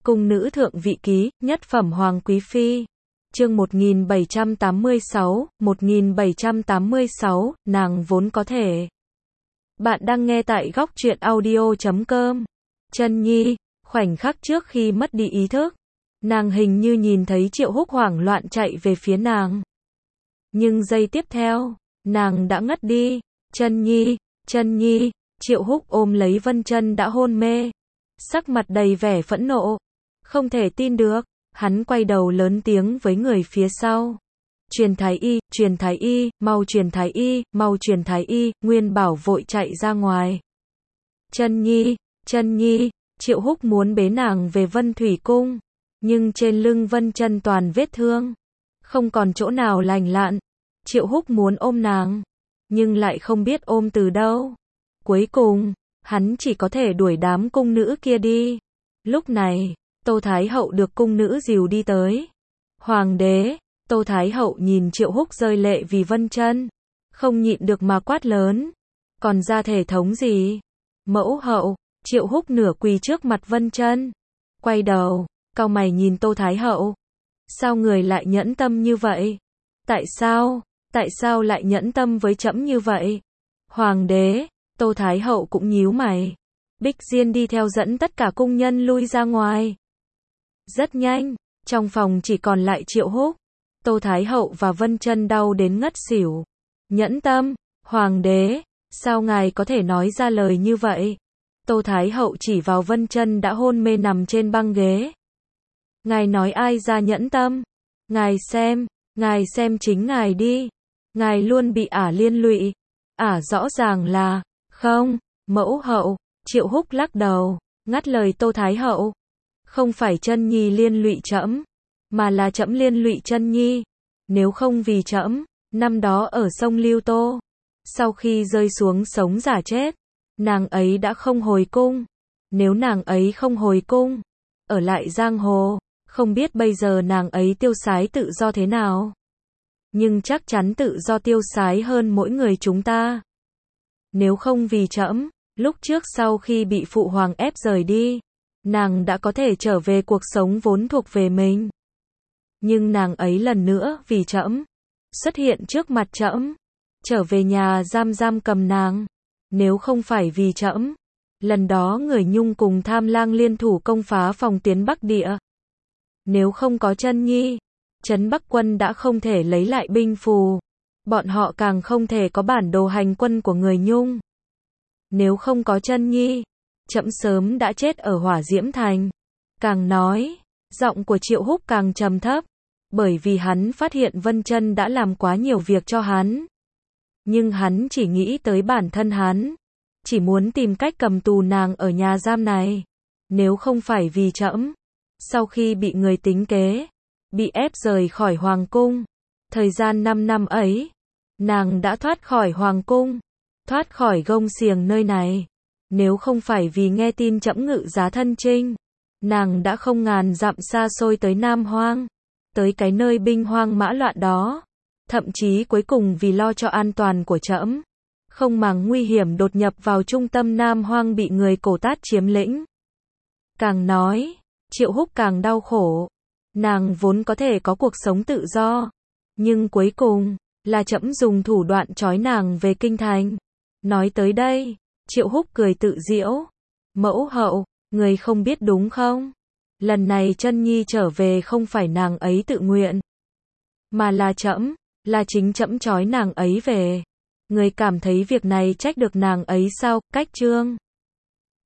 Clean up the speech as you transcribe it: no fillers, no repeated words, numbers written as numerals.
Cung nữ thượng vị ký, nhất phẩm hoàng quý phi. Chương 1786, nàng vốn có thể. Bạn đang nghe tại góc truyện audio.com. Chân Nhi, khoảnh khắc trước khi mất đi ý thức, nàng hình như nhìn thấy Triệu Húc hoảng loạn chạy về phía nàng. Nhưng giây tiếp theo, nàng đã ngất đi. Chân Nhi, Triệu Húc ôm lấy Vân Chân đã hôn mê, sắc mặt đầy vẻ phẫn nộ, không thể tin được, hắn quay đầu lớn tiếng với người phía sau. Truyền thái y, mau truyền thái y, Nguyên Bảo vội chạy ra ngoài. Chân Nhi, Triệu Húc muốn bế nàng về Vân Thủy Cung, nhưng trên lưng Vân Chân toàn vết thương, không còn chỗ nào lành lặn. Triệu Húc muốn ôm nàng, nhưng lại không biết ôm từ đâu. Cuối cùng, hắn chỉ có thể đuổi đám cung nữ kia đi. Lúc này, Tô Thái Hậu được cung nữ dìu đi tới. Hoàng đế, Tô Thái Hậu nhìn Triệu Húc rơi lệ vì Vân Chân, không nhịn được mà quát lớn. Còn ra thể thống gì? Mẫu hậu, Triệu Húc nửa quỳ trước mặt Vân Chân, quay đầu, cau mày nhìn Tô Thái Hậu. Sao người lại nhẫn tâm như vậy? Tại sao lại nhẫn tâm với trẫm như vậy? Hoàng đế, Tô Thái Hậu cũng nhíu mày. Bích Diên đi theo dẫn tất cả cung nhân lui ra ngoài. Rất nhanh, trong phòng chỉ còn lại Triệu Húc. Tô Thái Hậu và Vân Chân đau đến ngất xỉu. Nhẫn tâm, Hoàng đế, sao ngài có thể nói ra lời như vậy? Tô Thái Hậu chỉ vào Vân Chân đã hôn mê nằm trên băng ghế. Ngài nói ai ra nhẫn tâm? Ngài xem chính ngài đi. Ngài luôn bị ả liên lụy. Ả rõ ràng là, không, mẫu hậu. Triệu Húc lắc đầu, ngắt lời Tô Thái Hậu. Không phải Chân Nhi liên lụy trẫm, mà là trẫm liên lụy Chân Nhi. Nếu không vì trẫm, năm đó ở sông Lưu Tô, sau khi rơi xuống sống giả chết, nàng ấy đã không hồi cung. Nếu nàng ấy không hồi cung, ở lại giang hồ, không biết bây giờ nàng ấy tiêu sái tự do thế nào. Nhưng chắc chắn tự do tiêu sái hơn mỗi người chúng ta. Nếu không vì trẫm, lúc trước sau khi bị phụ hoàng ép rời đi, nàng đã có thể trở về cuộc sống vốn thuộc về mình. Nhưng nàng ấy lần nữa vì trẫm, xuất hiện trước mặt trẫm, trở về nhà giam cầm nàng. Nếu không phải vì trẫm, lần đó người Nhung cùng Tham Lang liên thủ công phá phòng tiến Bắc Địa. Nếu không có Chân Nhi, Trấn Bắc quân đã không thể lấy lại binh phù. Bọn họ càng không thể có bản đồ hành quân của người Nhung. Nếu không có Chân Nhi, trẫm sớm đã chết ở Hỏa Diễm Thành. Càng nói, giọng của Triệu Húc càng trầm thấp, bởi vì hắn phát hiện Vân Chân đã làm quá nhiều việc cho hắn. Nhưng hắn chỉ nghĩ tới bản thân hắn, chỉ muốn tìm cách cầm tù nàng ở nhà giam này. Nếu không phải vì trẫm, sau khi bị người tính kế, bị ép rời khỏi hoàng cung, thời gian 5 năm ấy, nàng đã thoát khỏi hoàng cung, thoát khỏi gông xiềng nơi này. Nếu không phải vì nghe tin trẫm ngự giá thân chinh, nàng đã không ngàn dặm xa xôi tới Nam Hoang, tới cái nơi binh hoang mã loạn đó. Thậm chí cuối cùng vì lo cho an toàn của trẫm, không màng nguy hiểm đột nhập vào trung tâm Nam Hoang bị người Cổ Tát chiếm lĩnh. Càng nói, Triệu Húc càng đau khổ. Nàng vốn có thể có cuộc sống tự do, nhưng cuối cùng là trẫm dùng thủ đoạn trói nàng về kinh thành. Nói tới đây, Triệu Húc cười tự giễu. Mẫu hậu, người không biết đúng không? Lần này Chân Nhi trở về không phải nàng ấy tự nguyện, mà là trẫm, là chính trẫm trói nàng ấy về. Người cảm thấy việc này trách được nàng ấy sao? Cách chương